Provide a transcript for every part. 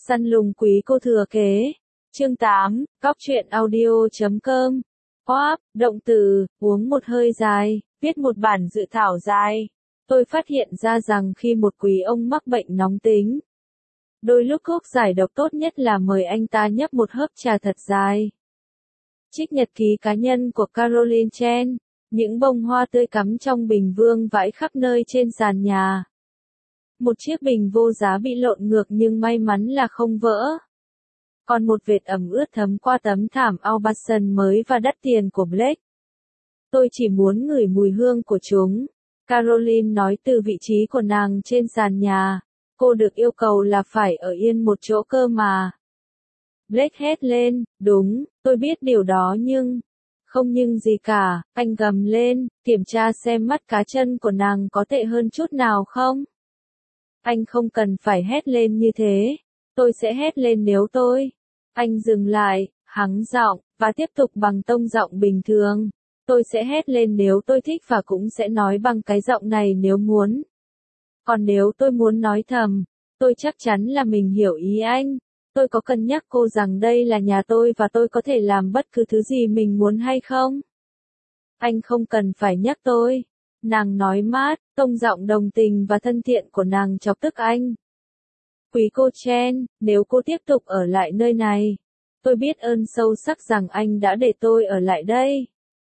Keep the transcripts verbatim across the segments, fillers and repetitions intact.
Săn lùng quý cô thừa kế. Chương tám, Cóc truyện audio chấm com. Oáp, động từ, uống một hơi dài, viết một bản dự thảo dài. Tôi phát hiện ra rằng khi một quý ông mắc bệnh nóng tính, đôi lúc thuốc giải độc tốt nhất là mời anh ta nhấp một hớp trà thật dài. Trích nhật ký cá nhân của Caroline Chen. Những bông hoa tươi cắm trong bình vương vãi khắp nơi trên sàn nhà. Một chiếc bình vô giá bị lộn ngược nhưng may mắn là không vỡ. Còn một vệt ẩm ướt thấm qua tấm thảm Aubusson mới và đắt tiền của Blake. Tôi chỉ muốn ngửi mùi hương của chúng. Caroline nói từ vị trí của nàng trên sàn nhà. Cô được yêu cầu là phải ở yên một chỗ cơ mà. Blake hét lên, đúng, tôi biết điều đó nhưng... Không nhưng gì cả, anh gầm lên, kiểm tra xem mắt cá chân của nàng có tệ hơn chút nào không. Anh không cần phải hét lên như thế. Tôi sẽ hét lên nếu tôi. Anh dừng lại, hắng giọng, và tiếp tục bằng tông giọng bình thường. Tôi sẽ hét lên nếu tôi thích và cũng sẽ nói bằng cái giọng này nếu muốn. Còn nếu tôi muốn nói thầm, tôi chắc chắn là mình hiểu ý anh. Tôi có cân nhắc cô rằng đây là nhà tôi và tôi có thể làm bất cứ thứ gì mình muốn hay không? Anh không cần phải nhắc tôi. Nàng nói mát, tông giọng đồng tình và thân thiện của nàng chọc tức anh. Quý cô Chen, nếu cô tiếp tục ở lại nơi này, tôi biết ơn sâu sắc rằng anh đã để tôi ở lại đây.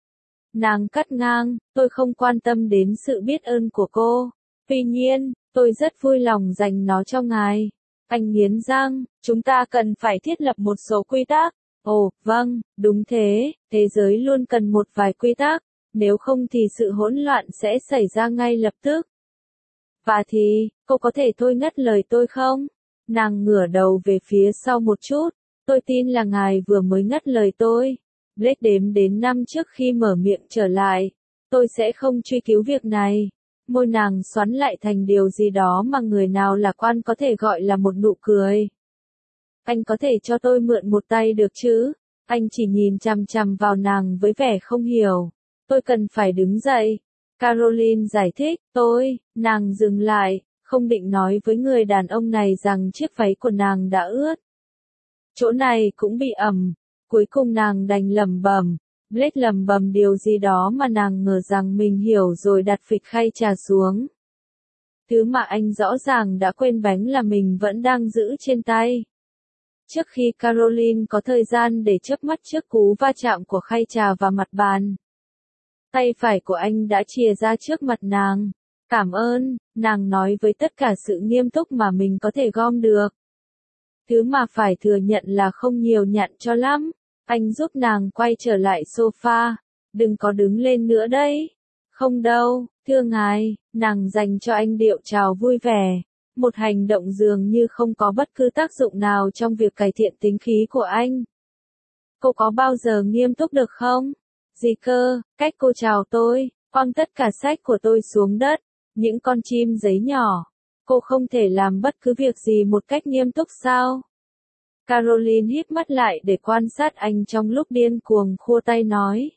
Nàng cắt ngang, tôi không quan tâm đến sự biết ơn của cô. Tuy nhiên, tôi rất vui lòng dành nó cho ngài. Anh nghiến răng, chúng ta cần phải thiết lập một số quy tắc. Ồ, vâng, đúng thế, thế giới luôn cần một vài quy tắc, nếu không thì sự hỗn loạn sẽ xảy ra ngay lập tức. Và thì, cô có thể thôi ngắt lời tôi không? Nàng ngửa đầu về phía sau một chút, tôi tin là ngài vừa mới ngắt lời tôi. Blake đếm đến năm trước khi mở miệng trở lại. Tôi sẽ không truy cứu việc này. Môi nàng xoắn lại thành điều gì đó mà người nào lạc quan có thể gọi là một nụ cười. Anh có thể cho tôi mượn một tay được chứ? Anh chỉ nhìn chằm chằm vào nàng với vẻ không hiểu. Tôi cần phải đứng dậy. Caroline giải thích, tôi, nàng dừng lại, không định nói với người đàn ông này rằng chiếc váy của nàng đã ướt. Chỗ này cũng bị ẩm. Cuối cùng nàng đành lẩm bẩm. Blake lẩm bẩm điều gì đó mà nàng ngờ rằng mình hiểu rồi đặt phịch khay trà xuống. Thứ mà anh rõ ràng đã quên bánh là mình vẫn đang giữ trên tay. Trước khi Caroline có thời gian để chớp mắt trước cú va chạm của khay trà và mặt bàn, tay phải của anh đã chìa ra trước mặt nàng. Cảm ơn, nàng nói với tất cả sự nghiêm túc mà mình có thể gom được. Thứ mà phải thừa nhận là không nhiều nhặn cho lắm. Anh giúp nàng quay trở lại sofa. Đừng có đứng lên nữa đấy. Không đâu, thưa ngài, nàng dành cho anh điệu chào vui vẻ. Một hành động dường như không có bất cứ tác dụng nào trong việc cải thiện tính khí của anh. Cô có bao giờ nghiêm túc được không? Gì cơ, cách cô chào tôi, quăng tất cả sách của tôi xuống đất, những con chim giấy nhỏ. Cô không thể làm bất cứ việc gì một cách nghiêm túc sao? Caroline híp mắt lại để quan sát anh trong lúc điên cuồng khua tay nói.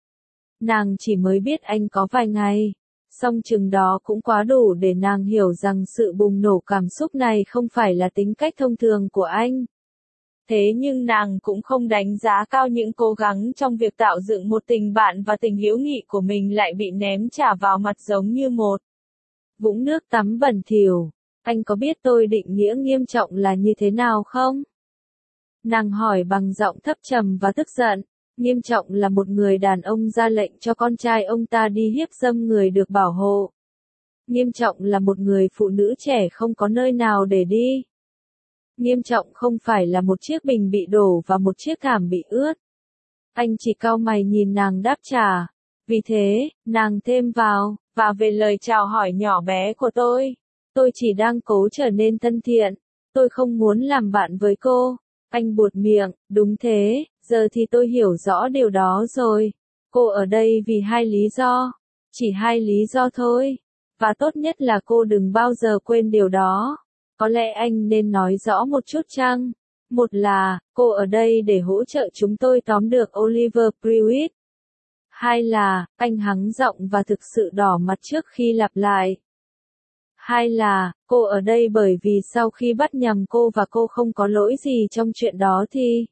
Nàng chỉ mới biết anh có vài ngày, song chừng đó cũng quá đủ để nàng hiểu rằng sự bùng nổ cảm xúc này không phải là tính cách thông thường của anh. Thế nhưng nàng cũng không đánh giá cao những cố gắng trong việc tạo dựng một tình bạn và tình hữu nghị của mình lại bị ném trả vào mặt giống như một vũng nước tắm bẩn thỉu. Anh có biết tôi định nghĩa nghiêm trọng là như thế nào không? Nàng hỏi bằng giọng thấp trầm và tức giận. Nghiêm trọng là một người đàn ông ra lệnh cho con trai ông ta đi hiếp dâm người được bảo hộ. Nghiêm trọng là một người phụ nữ trẻ không có nơi nào để đi. Nghiêm trọng không phải là một chiếc bình bị đổ và một chiếc thảm bị ướt. Anh chỉ cau mày nhìn nàng đáp trả. Vì thế, nàng thêm vào, và về lời chào hỏi nhỏ bé của tôi. Tôi chỉ đang cố trở nên thân thiện. Tôi không muốn làm bạn với cô. Anh buột miệng, đúng thế, giờ thì tôi hiểu rõ điều đó rồi. Cô ở đây vì hai lý do. Chỉ hai lý do thôi. Và tốt nhất là cô đừng bao giờ quên điều đó. Có lẽ anh nên nói rõ một chút chăng? Một là, cô ở đây để hỗ trợ chúng tôi tóm được Oliver Prewitt. Hai là, anh hắng giọng và thực sự đỏ mặt trước khi lặp lại. Hay là, cô ở đây bởi vì sau khi bắt nhầm cô và cô không có lỗi gì trong chuyện đó thì...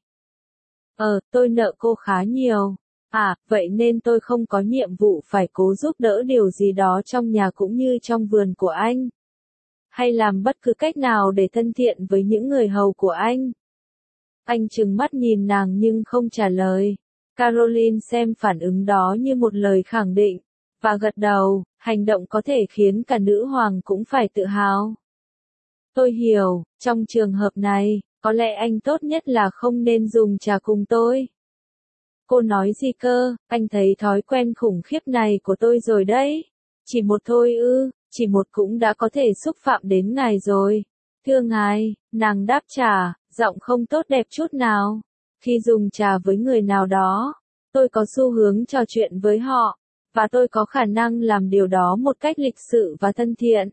Ờ, tôi nợ cô khá nhiều. À, vậy nên tôi không có nhiệm vụ phải cố giúp đỡ điều gì đó trong nhà cũng như trong vườn của anh. Hay làm bất cứ cách nào để thân thiện với những người hầu của anh. Anh trừng mắt nhìn nàng nhưng không trả lời. Caroline xem phản ứng đó như một lời khẳng định, và gật đầu, hành động có thể khiến cả nữ hoàng cũng phải tự hào. Tôi hiểu, trong trường hợp này, có lẽ anh tốt nhất là không nên dùng trà cùng tôi. Cô nói gì cơ, anh thấy thói quen khủng khiếp này của tôi rồi đấy. Chỉ một thôi ư, chỉ một cũng đã có thể xúc phạm đến ngài rồi. Thưa ngài, nàng đáp trả, giọng không tốt đẹp chút nào. Khi dùng trà với người nào đó, tôi có xu hướng trò chuyện với họ, và tôi có khả năng làm điều đó một cách lịch sự và thân thiện.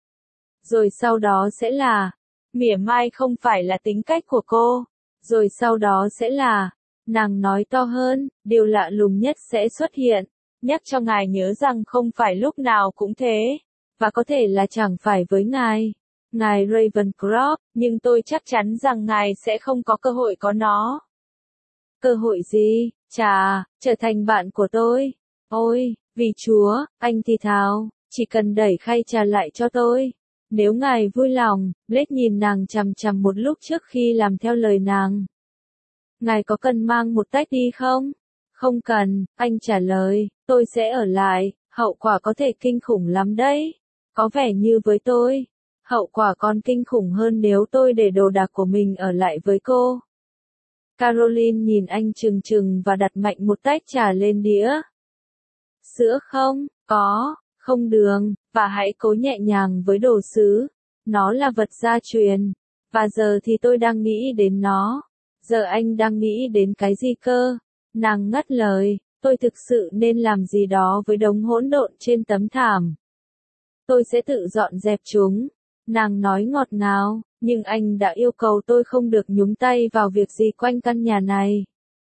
Rồi sau đó sẽ là, mỉa mai không phải là tính cách của cô. Rồi sau đó sẽ là, nàng nói to hơn, điều lạ lùng nhất sẽ xuất hiện. Nhắc cho ngài nhớ rằng không phải lúc nào cũng thế, và có thể là chẳng phải với ngài, ngài Ravencroft, nhưng tôi chắc chắn rằng ngài sẽ không có cơ hội có nó. Cơ hội gì? Chà, trở thành bạn của tôi. Ôi, vì Chúa, anh thì thào, chỉ cần đẩy khay trà lại cho tôi. Nếu ngài vui lòng, Blake nhìn nàng chằm chằm một lúc trước khi làm theo lời nàng. Ngài có cần mang một tách đi không? Không cần, anh trả lời, tôi sẽ ở lại, hậu quả có thể kinh khủng lắm đấy. Có vẻ như với tôi, hậu quả còn kinh khủng hơn nếu tôi để đồ đạc của mình ở lại với cô. Caroline nhìn anh trừng trừng và đặt mạnh một tách trà lên đĩa. Sữa không? Có, không đường, và hãy cố nhẹ nhàng với đồ sứ. Nó là vật gia truyền. Và giờ thì tôi đang nghĩ đến nó. Giờ anh đang nghĩ đến cái gì cơ? Nàng ngắt lời, tôi thực sự nên làm gì đó với đống hỗn độn trên tấm thảm. Tôi sẽ tự dọn dẹp chúng. Nàng nói ngọt ngào, nhưng anh đã yêu cầu tôi không được nhúng tay vào việc gì quanh căn nhà này.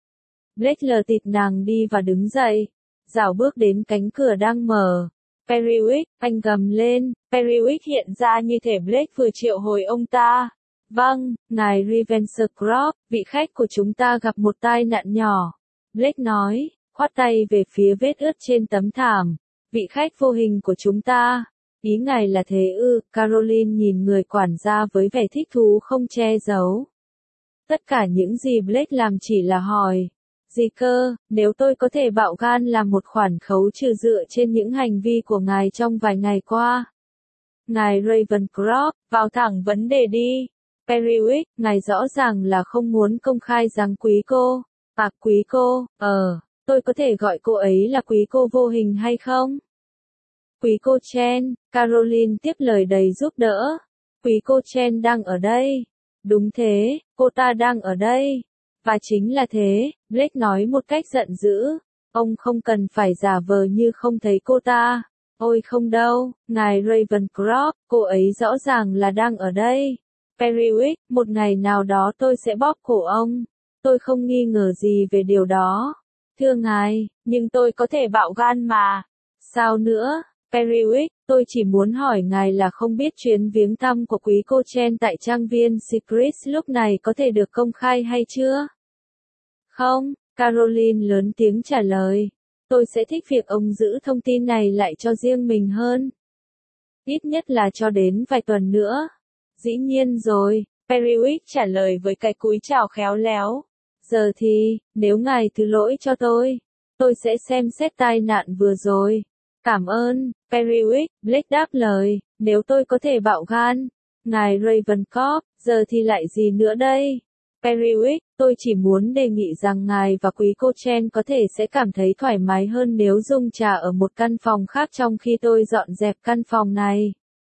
Blake lờ tịt nàng đi và đứng dậy, dạo bước đến cánh cửa đang mở. Periwick, anh gầm lên, Periwick hiện ra như thể Blake vừa triệu hồi ông ta. Vâng, ngài Ravencroft, vị khách của chúng ta gặp một tai nạn nhỏ. Blake nói, khoát tay về phía vết ướt trên tấm thảm. Vị khách vô hình của chúng ta. Ý ngài là thế ư? Caroline nhìn người quản gia với vẻ thích thú không che giấu. Tất cả những gì Blake làm chỉ là hỏi. Gì cơ, nếu tôi có thể bạo gan làm một khoản khấu trừ dựa trên những hành vi của ngài trong vài ngày qua. Ngài Ravencroft, vào thẳng vấn đề đi. Periwick, ngài rõ ràng là không muốn công khai rằng quý cô. À, quý cô, ờ, tôi có thể gọi cô ấy là quý cô vô hình hay không? Quý cô Chen, Caroline tiếp lời đầy giúp đỡ. Quý cô Chen đang ở đây. Đúng thế, cô ta đang ở đây. Và chính là thế, Blake nói một cách giận dữ. Ông không cần phải giả vờ như không thấy cô ta. Ôi không đâu, ngài Ravencroft, cô ấy rõ ràng là đang ở đây. Periwick, một ngày nào đó tôi sẽ bóp cổ ông. Tôi không nghi ngờ gì về điều đó. Thưa ngài, nhưng tôi có thể bạo gan mà. Sao nữa? Periwick, tôi chỉ muốn hỏi ngài là không biết chuyến viếng thăm của quý cô Chen tại trang viên Secrets lúc này có thể được công khai hay chưa? Không, Caroline lớn tiếng trả lời. Tôi sẽ thích việc ông giữ thông tin này lại cho riêng mình hơn. Ít nhất là cho đến vài tuần nữa. Dĩ nhiên rồi, Periwick trả lời với cái cúi chào khéo léo. Giờ thì, nếu ngài thứ lỗi cho tôi, tôi sẽ xem xét tai nạn vừa rồi. Cảm ơn, Periwick, Blake đáp lời, nếu tôi có thể bạo gan. Ngài Ravencroft, giờ thì lại gì nữa đây? Periwick, tôi chỉ muốn đề nghị rằng ngài và quý cô Chen có thể sẽ cảm thấy thoải mái hơn nếu dùng trà ở một căn phòng khác trong khi tôi dọn dẹp căn phòng này.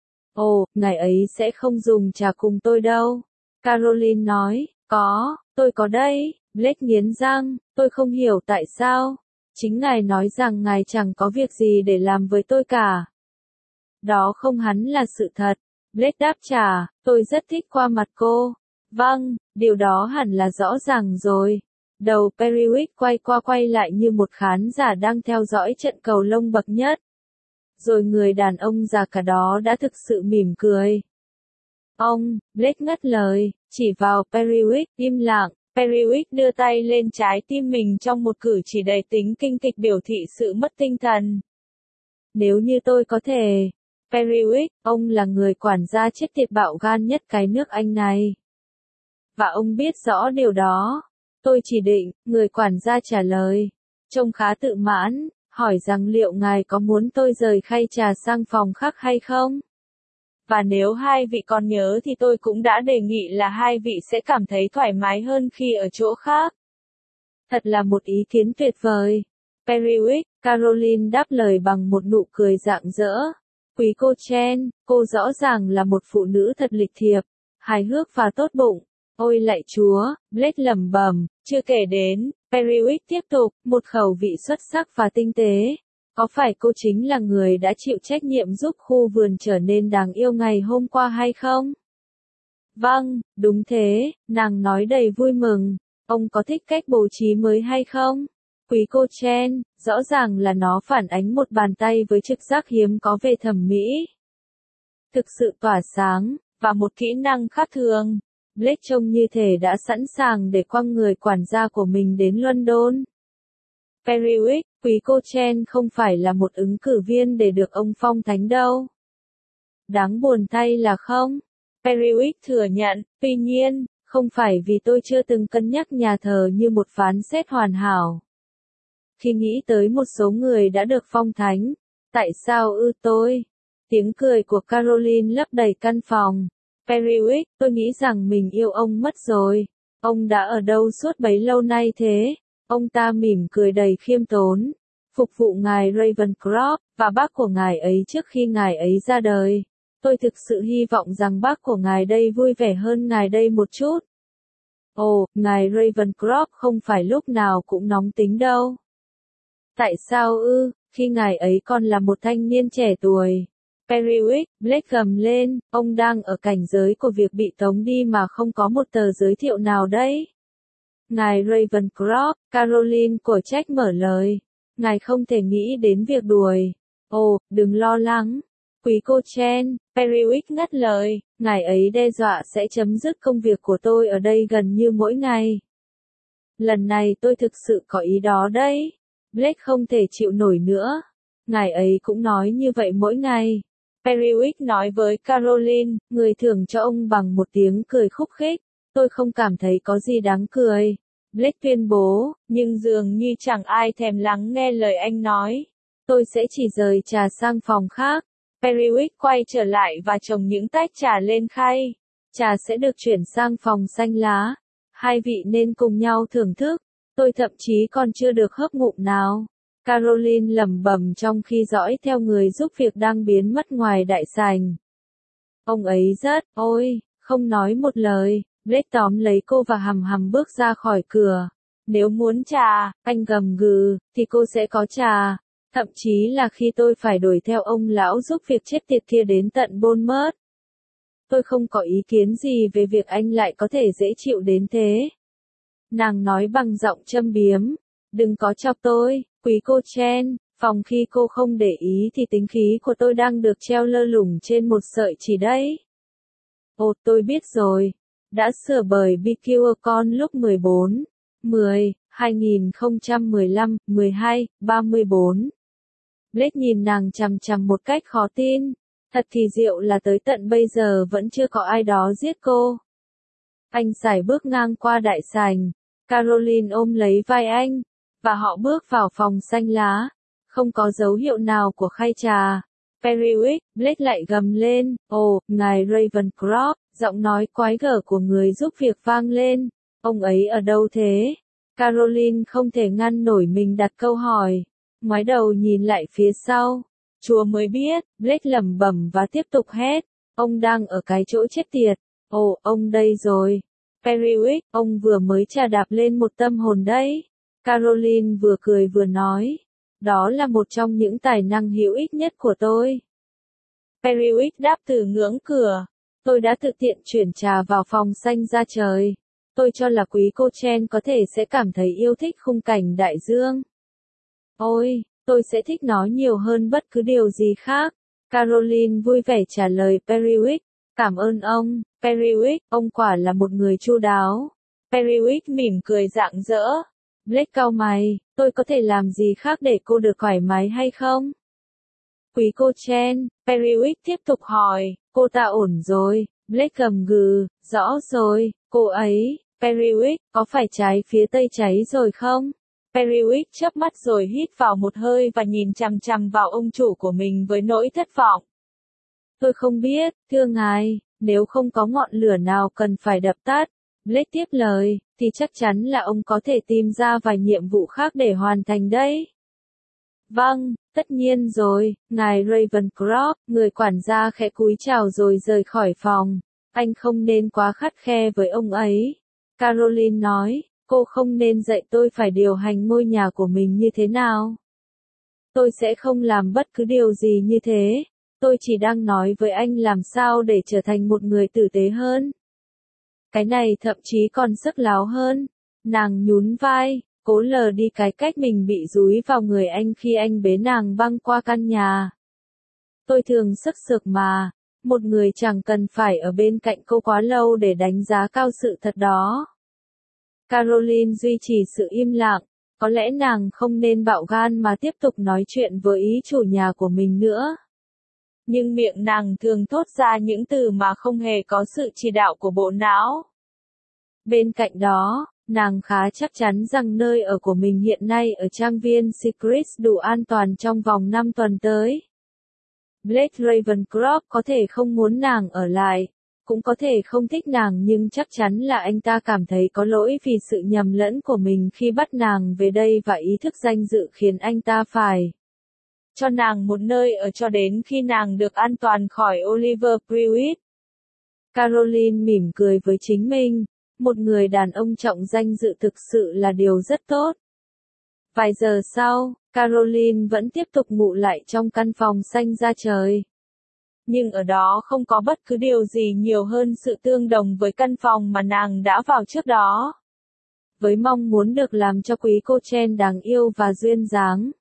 Ồ, ngài ấy sẽ không dùng trà cùng tôi đâu. Caroline nói, có, tôi có đây. Blake nghiến răng, tôi không hiểu tại sao. Chính ngài nói rằng ngài chẳng có việc gì để làm với tôi cả. Đó không hẳn là sự thật. Blake đáp trả, tôi rất thích qua mặt cô. Vâng, điều đó hẳn là rõ ràng rồi. Đầu Periwick quay qua quay lại như một khán giả đang theo dõi trận cầu lông bậc nhất. rồi người đàn ông già cả đó đã thực sự mỉm cười. Ông, Blake ngắt lời, chỉ vào Periwick, im lặng. Periwick đưa tay lên trái tim mình trong một cử chỉ đầy tính kinh kịch biểu thị sự mất tinh thần. Nếu như tôi có thể. Periwick, ông là người quản gia chết tiệt bạo gan nhất cái nước Anh này. Và ông biết rõ điều đó. Tôi chỉ định, người quản gia trả lời. Trông khá tự mãn, hỏi rằng liệu ngài có muốn tôi rời khay trà sang phòng khác hay không? Và nếu hai vị còn nhớ thì tôi cũng đã đề nghị là hai vị sẽ cảm thấy thoải mái hơn khi ở chỗ khác. Thật là một ý kiến tuyệt vời. Periwick, Caroline đáp lời bằng một nụ cười rạng rỡ. Quý cô Chen, cô rõ ràng là một phụ nữ thật lịch thiệp, hài hước và tốt bụng. Ôi lạy chúa, Blake lẩm bẩm, chưa kể đến, Periwick tiếp tục, một khẩu vị xuất sắc và tinh tế. Có phải cô chính là người đã chịu trách nhiệm giúp khu vườn trở nên đáng yêu ngày hôm qua hay không? Vâng, đúng thế, nàng nói đầy vui mừng. Ông có thích cách bố trí mới hay không? Quý cô Chen, rõ ràng là nó phản ánh một bàn tay với trực giác hiếm có về thẩm mỹ. Thực sự tỏa sáng, và một kỹ năng khác thường. Blake trông như thể đã sẵn sàng để quăng người quản gia của mình đến London. Periwick, quý cô Chen không phải là một ứng cử viên để được ông phong thánh đâu. Đáng buồn thay là không? Periwick thừa nhận, tuy nhiên, không phải vì tôi chưa từng cân nhắc nhà thờ như một phán xét hoàn hảo. Khi nghĩ tới một số người đã được phong thánh, tại sao ư tôi? Tiếng cười của Caroline lấp đầy căn phòng. Periwick, tôi nghĩ rằng mình yêu ông mất rồi. Ông đã ở đâu suốt bấy lâu nay thế? Ông ta mỉm cười đầy khiêm tốn. Phục vụ ngài Ravencroft, và bác của ngài ấy trước khi ngài ấy ra đời. Tôi thực sự hy vọng rằng bác của ngài đây vui vẻ hơn ngài đây một chút. Ồ, ngài Ravencroft không phải lúc nào cũng nóng tính đâu. Tại sao ư, khi ngài ấy còn là một thanh niên trẻ tuổi? Periwick, Blake gầm lên, ông đang ở cảnh giới của việc bị tống đi mà không có một tờ giới thiệu nào đấy. Ngài Ravencroft, Caroline của trách mở lời. Ngài không thể nghĩ đến việc đuổi. Ồ, đừng lo lắng. Quý cô Chen, Periwick ngắt lời, ngài ấy đe dọa sẽ chấm dứt công việc của tôi ở đây gần như mỗi ngày. Lần này tôi thực sự có ý đó đấy. Blake không thể chịu nổi nữa. Ngài ấy cũng nói như vậy mỗi ngày. Periwick nói với Caroline, người thưởng cho ông bằng một tiếng cười khúc khích. Tôi không cảm thấy có gì đáng cười. Blake tuyên bố, nhưng dường như chẳng ai thèm lắng nghe lời anh nói. Tôi sẽ chỉ rời trà sang phòng khác. Periwick quay trở lại và trồng những tách trà lên khay. Trà sẽ được chuyển sang phòng xanh lá. Hai vị nên cùng nhau thưởng thức. Tôi thậm chí còn chưa được hớp ngụm nào. Caroline lẩm bẩm trong khi dõi theo người giúp việc đang biến mất ngoài đại sảnh. Ông ấy rất, ôi, không nói một lời. Blake tóm lấy cô và hầm hầm bước ra khỏi cửa. Nếu muốn trà, anh gầm gừ, thì cô sẽ có trà. Thậm chí là khi tôi phải đuổi theo ông lão giúp việc chết tiệt kia đến tận Bournemouth. Tôi không có ý kiến gì về việc anh lại có thể dễ chịu đến thế. Nàng nói bằng giọng châm biếm. Đừng có chọc tôi, quý cô Chen. Phòng khi cô không để ý thì tính khí của tôi đang được treo lơ lửng trên một sợi chỉ đấy. Ồ, tôi biết rồi. Đã sửa bởi bê quy Con lúc mười bốn, mười, hai nghìn không trăm mười lăm, mười hai, ba mươi bốn. Blake nhìn nàng chằm chằm một cách khó tin. Thật kỳ diệu là tới tận bây giờ vẫn chưa có ai đó giết cô. Anh sải bước ngang qua đại sảnh. Caroline ôm lấy vai anh. Và họ bước vào phòng xanh lá. Không có dấu hiệu nào của khay trà. Periwick, Blake lại gầm lên. Ồ, ngài Ravencroft. Giọng nói quái gở của người giúp việc vang lên. Ông ấy ở đâu thế? Caroline không thể ngăn nổi mình đặt câu hỏi. Ngoái đầu nhìn lại phía sau. Chúa mới biết, Blake lẩm bẩm và tiếp tục hét. Ông đang ở cái chỗ chết tiệt. Ồ, ông đây rồi. Periwick, ông vừa mới chà đạp lên một tâm hồn đấy. Caroline vừa cười vừa nói. Đó là một trong những tài năng hữu ích nhất của tôi. Periwick đáp từ ngưỡng cửa. Tôi đã tự tiện chuyển trà vào phòng xanh ra trời. Tôi cho là quý cô Chen có thể sẽ cảm thấy yêu thích khung cảnh đại dương. Ôi, Tôi sẽ thích nó nhiều hơn bất cứ điều gì khác. Caroline vui vẻ trả lời Periwick. Cảm ơn ông, Periwick, ông quả là một người chu đáo. Periwick mỉm cười rạng rỡ. Blake cau mày, tôi có thể làm gì khác để cô được thoải mái hay không? Quý cô Chen, Periwick tiếp tục hỏi, cô ta ổn rồi. Blake gầm gừ, rõ rồi, cô ấy, Periwick, có phải trái phía tây cháy rồi không? Periwick chớp mắt rồi hít vào một hơi và nhìn chằm chằm vào ông chủ của mình với nỗi thất vọng. Tôi không biết, thưa ngài, nếu không có ngọn lửa nào cần phải dập tắt, Blake tiếp lời, thì chắc chắn là ông có thể tìm ra vài nhiệm vụ khác để hoàn thành đấy. Vâng, tất nhiên rồi, ngài Ravencroft, người quản gia khẽ cúi chào rồi rời khỏi phòng. Anh không nên quá khắt khe với ông ấy. Caroline nói, cô không nên dạy tôi phải điều hành ngôi nhà của mình như thế nào. Tôi sẽ không làm bất cứ điều gì như thế. Tôi chỉ đang nói với anh làm sao để trở thành một người tử tế hơn. Cái này thậm chí còn sức láo hơn. Nàng nhún vai, cố lờ đi cái cách mình bị dúi vào người anh khi anh bế nàng băng qua căn nhà. Tôi thường sức sược mà. Một người chẳng cần phải ở bên cạnh cô quá lâu để đánh giá cao sự thật đó. Caroline duy trì sự im lặng. Có lẽ nàng không nên bạo gan mà tiếp tục nói chuyện với ý chủ nhà của mình nữa. Nhưng miệng nàng thường thốt ra những từ mà không hề có sự chỉ đạo của bộ não. Bên cạnh đó, nàng khá chắc chắn rằng nơi ở của mình hiện nay ở trang viên Secrets đủ an toàn trong vòng năm tuần tới. Blake Ravencroft có thể không muốn nàng ở lại, cũng có thể không thích nàng nhưng chắc chắn là anh ta cảm thấy có lỗi vì sự nhầm lẫn của mình khi bắt nàng về đây và ý thức danh dự khiến anh ta phải cho nàng một nơi ở cho đến khi nàng được an toàn khỏi Oliver Prewitt. Caroline mỉm cười với chính mình, một người đàn ông trọng danh dự thực sự là điều rất tốt. Vài giờ sau, Caroline vẫn tiếp tục ngủ lại trong căn phòng xanh da trời. Nhưng ở đó không có bất cứ điều gì nhiều hơn sự tương đồng với căn phòng mà nàng đã vào trước đó. Với mong muốn được làm cho quý cô Chen đáng yêu và duyên dáng.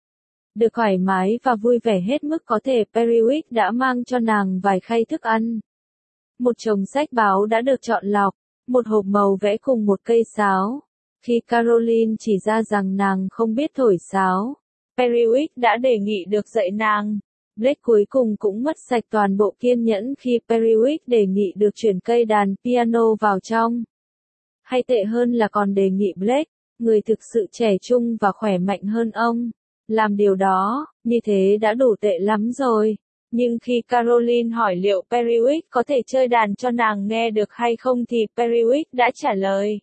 Được thoải mái và vui vẻ hết mức có thể, Periwick đã mang cho nàng vài khay thức ăn. Một chồng sách báo đã được chọn lọc, một hộp màu vẽ cùng một cây sáo. Khi Caroline chỉ ra rằng nàng không biết thổi sáo, Periwick đã đề nghị được dạy nàng. Blake cuối cùng cũng mất sạch toàn bộ kiên nhẫn khi Periwick đề nghị được chuyển cây đàn piano vào trong. Hay tệ hơn là còn đề nghị Blake, người thực sự trẻ trung và khỏe mạnh hơn ông, làm điều đó. Như thế đã đủ tệ lắm rồi. Nhưng khi Caroline hỏi liệu Periwick có thể chơi đàn cho nàng nghe được hay không thì Periwick đã trả lời.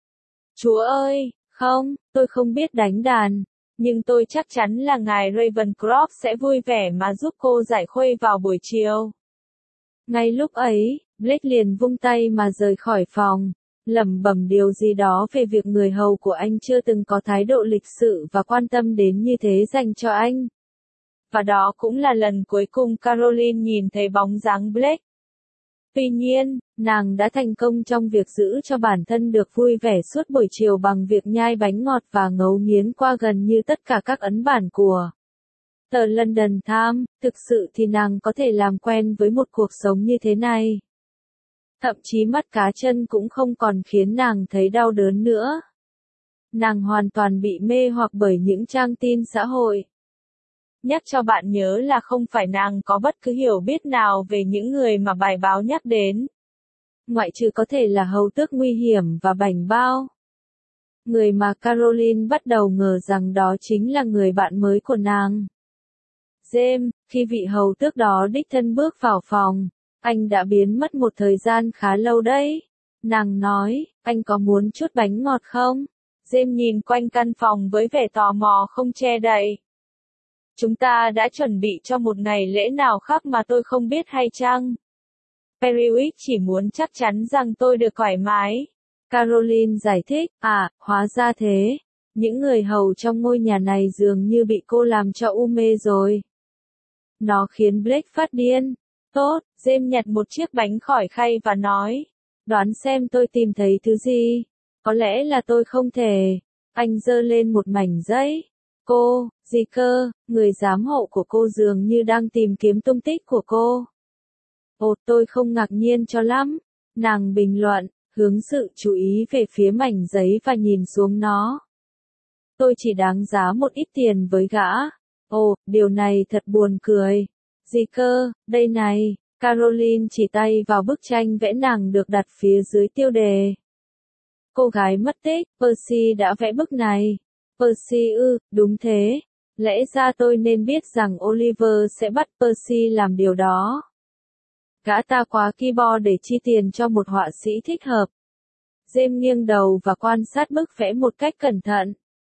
Chúa ơi, không, tôi không biết đánh đàn. Nhưng tôi chắc chắn là ngài Ravencroft sẽ vui vẻ mà giúp cô giải khuây vào buổi chiều. Ngay lúc ấy, Blake liền vung tay mà rời khỏi phòng, lẩm bẩm điều gì đó về việc người hầu của anh chưa từng có thái độ lịch sự và quan tâm đến như thế dành cho anh. Và đó cũng là lần cuối cùng Caroline nhìn thấy bóng dáng Blake. Tuy nhiên, nàng đã thành công trong việc giữ cho bản thân được vui vẻ suốt buổi chiều bằng việc nhai bánh ngọt và ngấu nghiến qua gần như tất cả các ấn bản của tờ London Times. Thực sự thì nàng có thể làm quen với một cuộc sống như thế này. Thậm chí mắt cá chân cũng không còn khiến nàng thấy đau đớn nữa. Nàng hoàn toàn bị mê hoặc bởi những trang tin xã hội. Nhắc cho bạn nhớ là không phải nàng có bất cứ hiểu biết nào về những người mà bài báo nhắc đến. Ngoại trừ có thể là hầu tước nguy hiểm và bảnh bao. Người mà Caroline bắt đầu ngờ rằng đó chính là người bạn mới của nàng. James, khi vị hầu tước đó đích thân bước vào phòng, anh đã biến mất một thời gian khá lâu đấy. Nàng nói, anh có muốn chút bánh ngọt không? James nhìn quanh căn phòng với vẻ tò mò không che đậy. Chúng ta đã chuẩn bị cho một ngày lễ nào khác mà tôi không biết hay chăng? Periwick chỉ muốn chắc chắn rằng tôi được thoải mái. Caroline giải thích, à, hóa ra thế. Những người hầu trong ngôi nhà này dường như bị cô làm cho u mê rồi. Nó khiến Blake phát điên. Tốt, James nhặt một chiếc bánh khỏi khay và nói. Đoán xem tôi tìm thấy thứ gì. Có lẽ là tôi không thể. Anh giơ lên một mảnh giấy. Cô, gì cơ, người giám hộ của cô dường như đang tìm kiếm tung tích của cô. Ồ, tôi không ngạc nhiên cho lắm. Nàng bình luận, hướng sự chú ý về phía mảnh giấy và nhìn xuống nó. Tôi chỉ đáng giá một ít tiền với gã. Ồ, điều này thật buồn cười. Gì cơ, đây này, Caroline chỉ tay vào bức tranh vẽ nàng được đặt phía dưới tiêu đề. Cô gái mất tích, Percy đã vẽ bức này. Percy ư, đúng thế. Lẽ ra tôi nên biết rằng Oliver sẽ bắt Percy làm điều đó. Gã ta quá ki bo để chi tiền cho một họa sĩ thích hợp. James nghiêng đầu và quan sát bức vẽ một cách cẩn thận.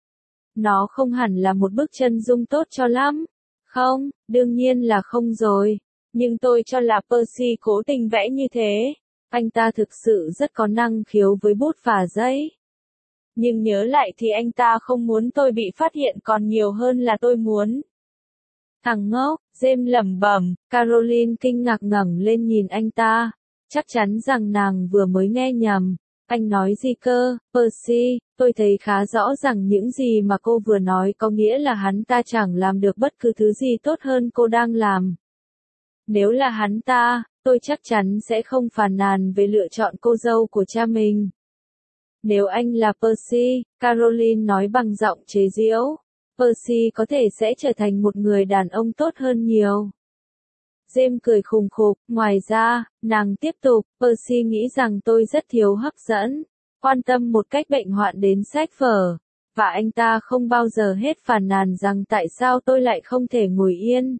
Nó không hẳn là một bức chân dung tốt cho lắm. Không, đương nhiên là không rồi. Nhưng tôi cho là Percy cố tình vẽ như thế. Anh ta thực sự rất có năng khiếu với bút và giấy. Nhưng nhớ lại thì anh ta không muốn tôi bị phát hiện còn nhiều hơn là tôi muốn. Thằng ngốc, James lẩm bẩm, Caroline kinh ngạc ngẩng lên nhìn anh ta. Chắc chắn rằng nàng vừa mới nghe nhầm. Anh nói gì cơ, Percy, tôi thấy khá rõ rằng những gì mà cô vừa nói có nghĩa là hắn ta chẳng làm được bất cứ thứ gì tốt hơn cô đang làm. Nếu là hắn ta, tôi chắc chắn sẽ không phàn nàn về lựa chọn cô dâu của cha mình. Nếu anh là Percy, Caroline nói bằng giọng chế giễu, Percy có thể sẽ trở thành một người đàn ông tốt hơn nhiều. James cười khùng khục, ngoài ra, nàng tiếp tục, Percy nghĩ rằng tôi rất thiếu hấp dẫn, quan tâm một cách bệnh hoạn đến sách vở, và anh ta không bao giờ hết phàn nàn rằng tại sao tôi lại không thể ngồi yên.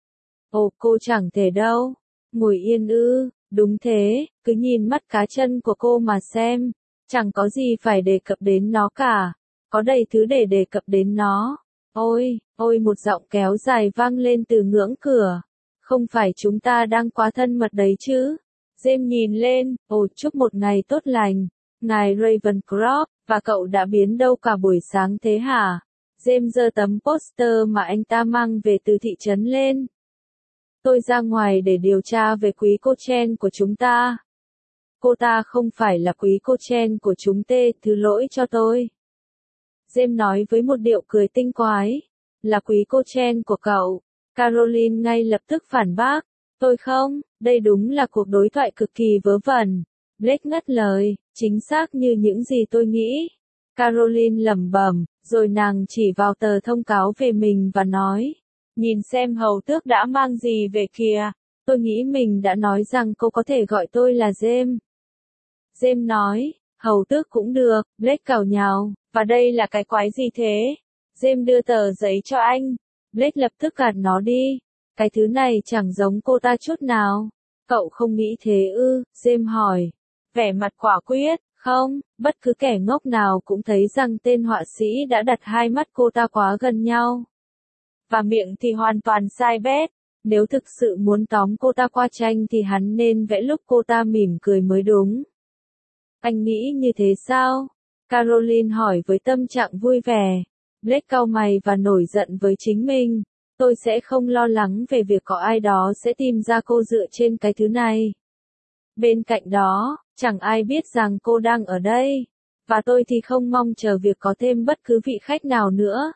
Ồ, cô chẳng thể đâu. Ngồi yên ư, đúng thế, cứ nhìn mắt cá chân của cô mà xem, chẳng có gì phải đề cập đến nó cả, có đầy thứ để đề cập đến nó. Ôi, ôi một giọng kéo dài vang lên từ ngưỡng cửa. Không phải chúng ta đang quá thân mật đấy chứ? James nhìn lên, ồ chúc một ngày tốt lành, ngài Ravencroft, và cậu đã biến đâu cả buổi sáng thế hả? James giơ tấm poster mà anh ta mang về từ thị trấn lên. Tôi ra ngoài để điều tra về quý cô Chen của chúng ta. Cô ta không phải là quý cô Chen của chúng tê, thứ lỗi cho tôi. James nói với một điệu cười tinh quái. Là quý cô Chen của cậu. Caroline ngay lập tức phản bác. Tôi không, đây đúng là cuộc đối thoại cực kỳ vớ vẩn. Blake ngắt lời, chính xác như những gì tôi nghĩ. Caroline lẩm bẩm, rồi nàng chỉ vào tờ thông cáo về mình và nói. Nhìn xem hầu tước đã mang gì về kìa. Tôi nghĩ mình đã nói rằng cô có thể gọi tôi là James. James nói, hầu tước cũng được, Blake cào nhào, và đây là cái quái gì thế? James đưa tờ giấy cho anh. Blake lập tức gạt nó đi. Cái thứ này chẳng giống cô ta chút nào. Cậu không nghĩ thế ư? James hỏi. Vẻ mặt quả quyết, không, bất cứ kẻ ngốc nào cũng thấy rằng tên họa sĩ đã đặt hai mắt cô ta quá gần nhau. Và miệng thì hoàn toàn sai bét. Nếu thực sự muốn tóm cô ta qua tranh thì hắn nên vẽ lúc cô ta mỉm cười mới đúng. Anh nghĩ như thế sao? Caroline hỏi với tâm trạng vui vẻ. Blake cau mày và nổi giận với chính mình. Tôi sẽ không lo lắng về việc có ai đó sẽ tìm ra cô dựa trên cái thứ này. Bên cạnh đó, chẳng ai biết rằng cô đang ở đây. Và tôi thì không mong chờ việc có thêm bất cứ vị khách nào nữa.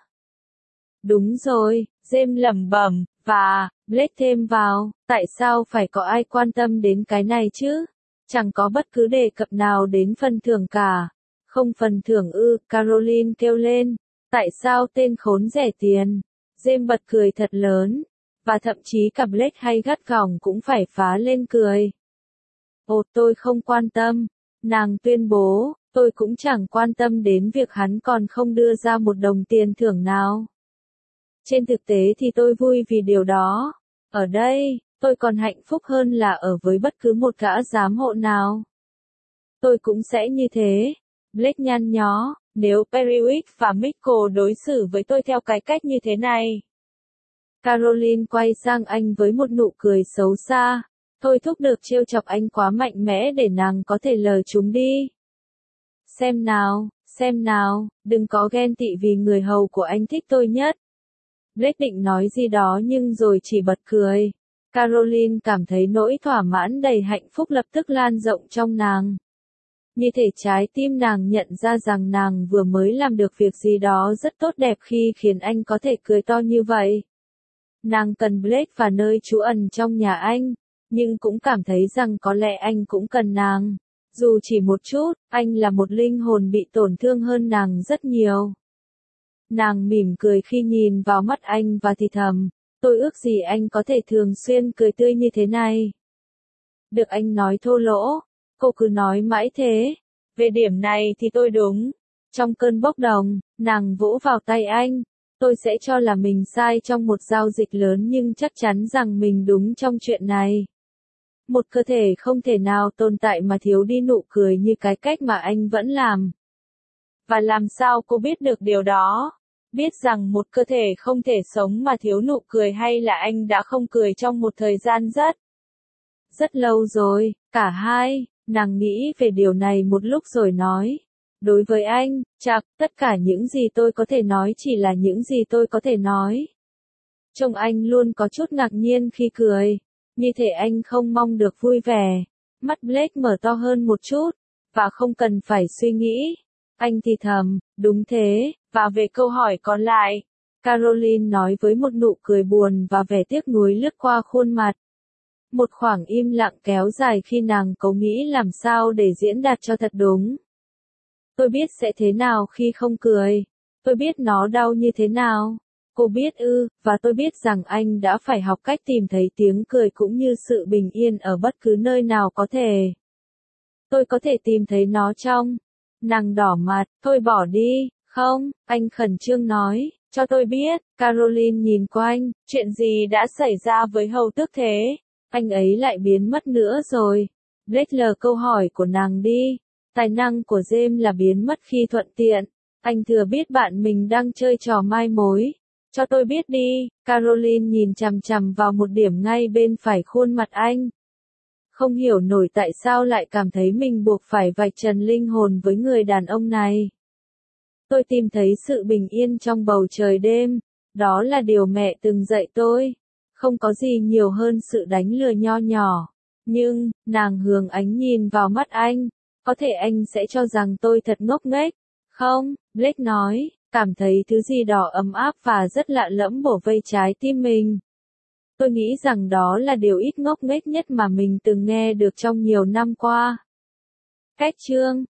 Đúng rồi, James lẩm bẩm, và, Blake thêm vào, tại sao phải có ai quan tâm đến cái này chứ? Chẳng có bất cứ đề cập nào đến phần thưởng cả. Không phần thưởng ư, Caroline kêu lên. Tại sao tên khốn rẻ tiền? James bật cười thật lớn. Và thậm chí cả Blake hay gắt gỏng cũng phải phá lên cười. Ồ, tôi không quan tâm. Nàng tuyên bố, tôi cũng chẳng quan tâm đến việc hắn còn không đưa ra một đồng tiền thưởng nào. Trên thực tế thì tôi vui vì điều đó. Ở đây, tôi còn hạnh phúc hơn là ở với bất cứ một gã giám hộ nào. Tôi cũng sẽ như thế. Blake nhăn nhó, nếu Periwick và Michael đối xử với tôi theo cái cách như thế này. Caroline quay sang anh với một nụ cười xấu xa. Thôi thúc được trêu chọc anh quá mạnh mẽ để nàng có thể lờ chúng đi. Xem nào, xem nào, đừng có ghen tị vì người hầu của anh thích tôi nhất. Blake định nói gì đó nhưng rồi chỉ bật cười. Caroline cảm thấy nỗi thỏa mãn đầy hạnh phúc lập tức lan rộng trong nàng. Như thể trái tim nàng nhận ra rằng nàng vừa mới làm được việc gì đó rất tốt đẹp khi khiến anh có thể cười to như vậy. Nàng cần Blake và nơi trú ẩn trong nhà anh, nhưng cũng cảm thấy rằng có lẽ anh cũng cần nàng. Dù chỉ một chút, anh là một linh hồn bị tổn thương hơn nàng rất nhiều. Nàng mỉm cười khi nhìn vào mắt anh và thì thầm, tôi ước gì anh có thể thường xuyên cười tươi như thế này. Được anh nói thô lỗ, cô cứ nói mãi thế. Về điểm này thì tôi đúng. Trong cơn bốc đồng, nàng vỗ vào tay anh. Tôi sẽ cho là mình sai trong một giao dịch lớn nhưng chắc chắn rằng mình đúng trong chuyện này. Một cơ thể không thể nào tồn tại mà thiếu đi nụ cười như cái cách mà anh vẫn làm. Và làm sao cô biết được điều đó? Biết rằng một cơ thể không thể sống mà thiếu nụ cười hay là anh đã không cười trong một thời gian rất, rất lâu rồi, cả hai, nàng nghĩ về điều này một lúc rồi nói. Đối với anh, chắc, tất cả những gì tôi có thể nói chỉ là những gì tôi có thể nói. Trông anh luôn có chút ngạc nhiên khi cười, như thể anh không mong được vui vẻ. Mắt Blake mở to hơn một chút, và không cần phải suy nghĩ. Anh thì thầm, đúng thế, và về câu hỏi còn lại, Caroline nói với một nụ cười buồn và vẻ tiếc nuối lướt qua khuôn mặt. Một khoảng im lặng kéo dài khi nàng cố nghĩ làm sao để diễn đạt cho thật đúng. Tôi biết sẽ thế nào khi không cười. Tôi biết nó đau như thế nào. Cô biết ư, và tôi biết rằng anh đã phải học cách tìm thấy tiếng cười cũng như sự bình yên ở bất cứ nơi nào có thể. Tôi có thể tìm thấy nó trong. Nàng đỏ mặt, thôi bỏ đi, không, anh khẩn trương nói, cho tôi biết. Caroline nhìn quanh, chuyện gì đã xảy ra với hầu tước thế? Anh ấy lại biến mất nữa rồi. Blake lờ câu hỏi của nàng đi. Tài năng của James là biến mất khi thuận tiện. Anh thừa biết bạn mình đang chơi trò mai mối. Cho tôi biết đi. Caroline nhìn chằm chằm vào một điểm ngay bên phải khuôn mặt anh. Không hiểu nổi tại sao lại cảm thấy mình buộc phải vạch trần linh hồn với người đàn ông này. Tôi tìm thấy sự bình yên trong bầu trời đêm. Đó là điều mẹ từng dạy tôi. Không có gì nhiều hơn sự đánh lừa nho nhỏ. Nhưng, nàng hướng ánh nhìn vào mắt anh. Có thể anh sẽ cho rằng tôi thật ngốc nghếch. Không, Blake nói, cảm thấy thứ gì đó ấm áp và rất lạ lẫm bổ vây trái tim mình. Tôi nghĩ rằng đó là điều ít ngốc nghếch nhất mà mình từng nghe được trong nhiều năm qua. Cách chương